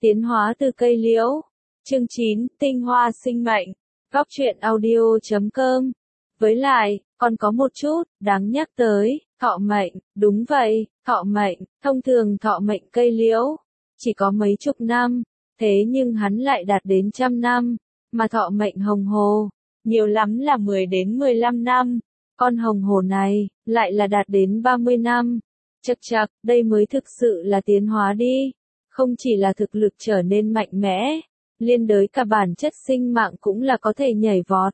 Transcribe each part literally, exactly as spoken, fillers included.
Tiến hóa từ cây liễu. Chương chín, tinh hoa sinh mệnh. Góc truyện audio chấm com. Với lại, còn có một chút, đáng nhắc tới, thọ mệnh, đúng vậy, thọ mệnh, thông thường thọ mệnh cây liễu, chỉ có mấy chục năm, thế nhưng hắn lại đạt đến trăm năm, mà thọ mệnh hồng hồ, nhiều lắm là mười đến mười lăm năm, con hồng hồ này, lại là đạt đến ba mươi năm. Chậc chậc, đây mới thực sự là tiến hóa đi, không chỉ là thực lực trở nên mạnh mẽ, liên đới cả bản chất sinh mạng cũng là có thể nhảy vọt.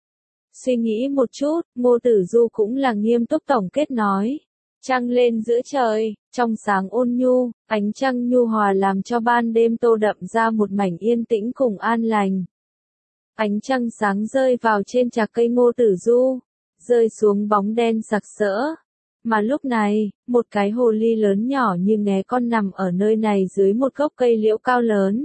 Suy nghĩ một chút, Ngô Tử Du cũng là nghiêm túc tổng kết nói. Trăng lên giữa trời, trong sáng ôn nhu, ánh trăng nhu hòa làm cho ban đêm tô đậm ra một mảnh yên tĩnh cùng an lành. Ánh trăng sáng rơi vào trên trạc cây Ngô Tử Du, rơi xuống bóng đen sặc sỡ. Mà lúc này, một cái hồ ly lớn nhỏ như nghé con nằm ở nơi này dưới một gốc cây liễu cao lớn.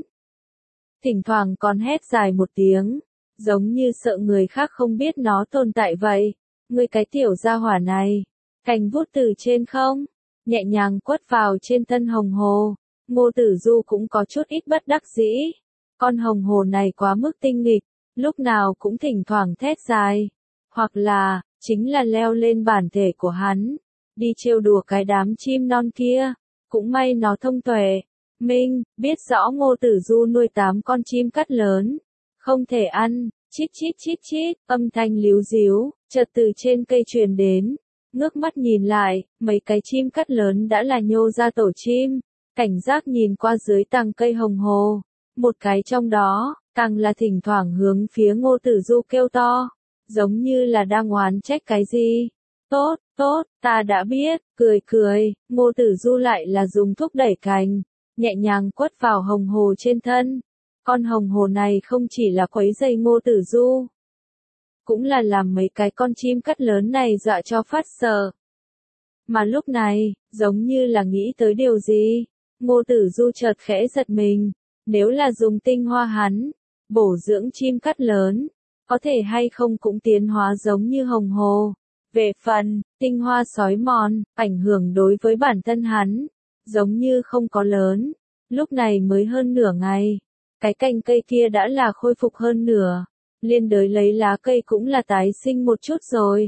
Thỉnh thoảng còn hét dài một tiếng, giống như sợ người khác không biết nó tồn tại vậy. Ngươi cái tiểu gia hỏa này, cành vút từ trên không, nhẹ nhàng quất vào trên thân hồng hồ. Ngô Tử Du cũng có chút ít bất đắc dĩ. Con hồng hồ này quá mức tinh nghịch, lúc nào cũng thỉnh thoảng thét dài, hoặc là, chính là leo lên bản thể của hắn, đi trêu đùa cái đám chim non kia. Cũng may nó thông tuệ, minh, biết rõ Ngô Tử Du nuôi tám con chim cắt lớn, không thể ăn, chít chít chít chít, âm thanh líu díu, chợt từ trên cây truyền đến. Ngước mắt nhìn lại, mấy cái chim cắt lớn đã là nhô ra tổ chim, cảnh giác nhìn qua dưới tàng cây hồng hồ. Một cái trong đó, càng là thỉnh thoảng hướng phía Ngô Tử Du kêu to, giống như là đang oán trách cái gì. Tốt, tốt, ta đã biết, cười cười, Ngô Tử Du lại là dùng thúc đẩy cành, nhẹ nhàng quất vào hồng hồ trên thân. Con hồng hồ này không chỉ là quấy rầy Ngô Tử Du, cũng là làm mấy cái con chim cắt lớn này dọa cho phát sợ. Mà lúc này, giống như là nghĩ tới điều gì, Ngô Tử Du chợt khẽ giật mình, nếu là dùng tinh hoa hắn, bổ dưỡng chim cắt lớn, có thể hay không cũng tiến hóa giống như hồng hồ. Về phần, tinh hoa sói mòn, ảnh hưởng đối với bản thân hắn, giống như không có lớn. Lúc này mới hơn nửa ngày, cái cành cây kia đã là khôi phục hơn nửa, liên đới lấy lá cây cũng là tái sinh một chút rồi.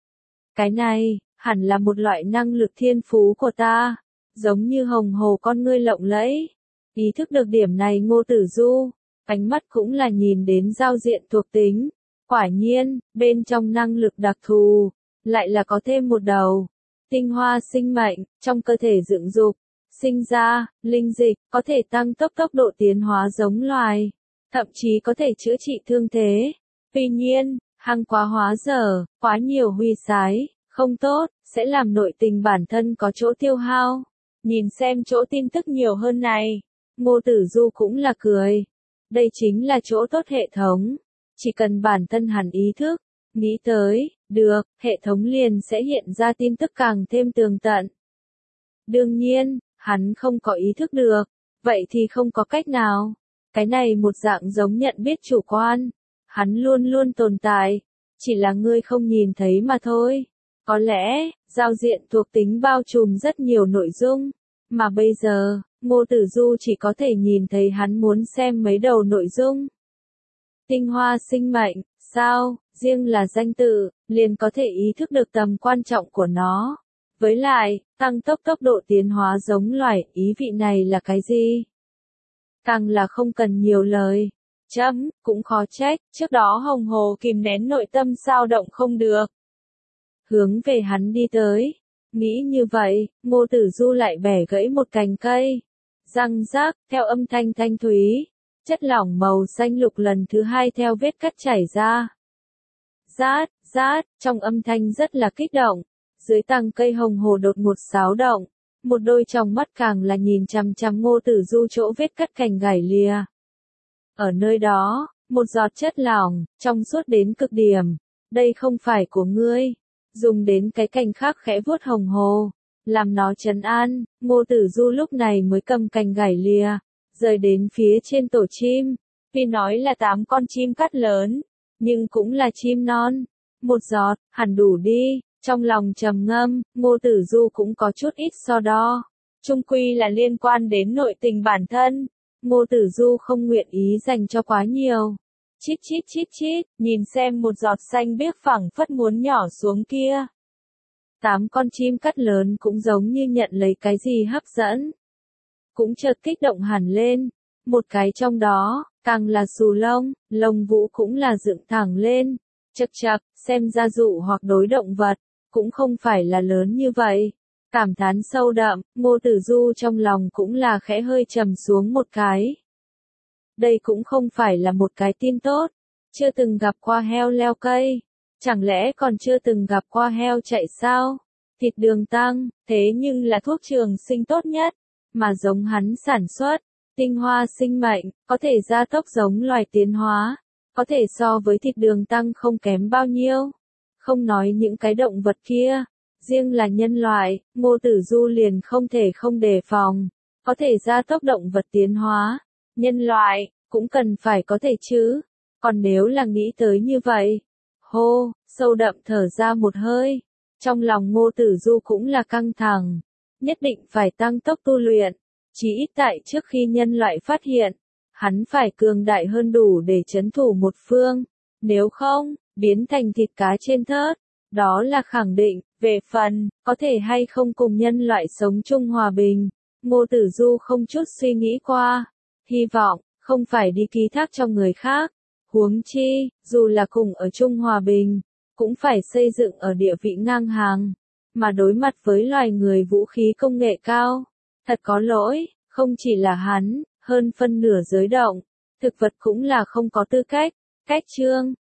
Cái này, hẳn là một loại năng lực thiên phú của ta, giống như hồng hồ con ngươi lộng lẫy. Ý thức được điểm này Ngô Tử Du, ánh mắt cũng là nhìn đến giao diện thuộc tính. Quả nhiên, bên trong năng lực đặc thù, lại là có thêm một đầu. Tinh hoa sinh mệnh, trong cơ thể dựng dục, sinh ra, linh dịch, có thể tăng tốc tốc độ tiến hóa giống loài, thậm chí có thể chữa trị thương thế. Tuy nhiên, hăng quá hóa dở, quá nhiều huy sái, không tốt, sẽ làm nội tình bản thân có chỗ tiêu hao. Nhìn xem chỗ tin tức nhiều hơn này, Ngô Tử Du cũng là cười. Đây chính là chỗ tốt hệ thống. Chỉ cần bản thân hắn ý thức, nghĩ tới, được, hệ thống liền sẽ hiện ra tin tức càng thêm tường tận. Đương nhiên, hắn không có ý thức được, vậy thì không có cách nào. Cái này một dạng giống nhận biết chủ quan, hắn luôn luôn tồn tại, chỉ là ngươi không nhìn thấy mà thôi. Có lẽ, giao diện thuộc tính bao trùm rất nhiều nội dung, mà bây giờ, Ngô Tử Du chỉ có thể nhìn thấy hắn muốn xem mấy đầu nội dung. Tinh hoa sinh mệnh, sao, riêng là danh tự, liền có thể ý thức được tầm quan trọng của nó. Với lại, tăng tốc tốc độ tiến hóa giống loài, ý vị này là cái gì? Càng là không cần nhiều lời. Chấm, cũng khó trách, trước đó hồng hồ kìm nén nội tâm sao động không được. Hướng về hắn đi tới. Nghĩ như vậy, Ngô Tử Du lại bẻ gãy một cành cây. Răng rác, theo âm thanh thanh thúy. Chất lỏng màu xanh lục lần thứ hai theo vết cắt chảy ra. Rát, rát, trong âm thanh rất là kích động. Dưới tàng cây hồng hồ đột ngột xáo động. Một đôi tròng mắt càng là nhìn chằm chằm Ngô Tử Du chỗ vết cắt cành gãy lìa. Ở nơi đó, một giọt chất lỏng, trong suốt đến cực điểm. Đây không phải của ngươi. Dùng đến cái cành khác khẽ vuốt hồng hồ, làm nó trấn an. Ngô Tử Du lúc này mới cầm cành gãy lìa, rời đến phía trên tổ chim. Vì nói là tám con chim cắt lớn, nhưng cũng là chim non. Một giọt, hẳn đủ đi. Trong lòng trầm ngâm, Ngô Tử Du cũng có chút ít so đo. Chung quy là liên quan đến nội tình bản thân. Ngô Tử Du không nguyện ý dành cho quá nhiều. Chít chít chít chít, nhìn xem một giọt xanh biếc phẳng phất muốn nhỏ xuống kia. Tám con chim cắt lớn cũng giống như nhận lấy cái gì hấp dẫn. Cũng chợt kích động hẳn lên. Một cái trong đó, càng là xù lông, lông vũ cũng là dựng thẳng lên. Chậc chậc, xem ra dụ hoặc đối động vật, cũng không phải là lớn như vậy. Cảm thán sâu đậm, Ngô Tử Du trong lòng cũng là khẽ hơi trầm xuống một cái. Đây cũng không phải là một cái tin tốt. Chưa từng gặp qua heo leo cây. Chẳng lẽ còn chưa từng gặp qua heo chạy sao? Thịt đường tăng, thế nhưng là thuốc trường sinh tốt nhất, mà giống hắn sản xuất. Tinh hoa sinh mệnh, có thể gia tốc giống loài tiến hóa, có thể so với thịt đường tăng không kém bao nhiêu. Không nói những cái động vật kia, riêng là nhân loại, Ngô Tử Du liền không thể không đề phòng. Có thể gia tốc động vật tiến hóa, nhân loại, cũng cần phải có thể chứ. Còn nếu là nghĩ tới như vậy, hô, sâu đậm thở ra một hơi. Trong lòng Ngô Tử Du cũng là căng thẳng, nhất định phải tăng tốc tu luyện. Chỉ ít tại trước khi nhân loại phát hiện, hắn phải cường đại hơn đủ để trấn thủ một phương. Nếu không, biến thành thịt cá trên thớt. Đó là khẳng định, về phần, có thể hay không cùng nhân loại sống chung hòa bình. Ngô Tử Du không chút suy nghĩ qua. Hy vọng, không phải đi ký thác cho người khác. Huống chi, dù là cùng ở chung hòa bình, cũng phải xây dựng ở địa vị ngang hàng. Mà đối mặt với loài người vũ khí công nghệ cao. Thật có lỗi, không chỉ là hắn, hơn phân nửa giới động, thực vật cũng là không có tư cách. Cách chương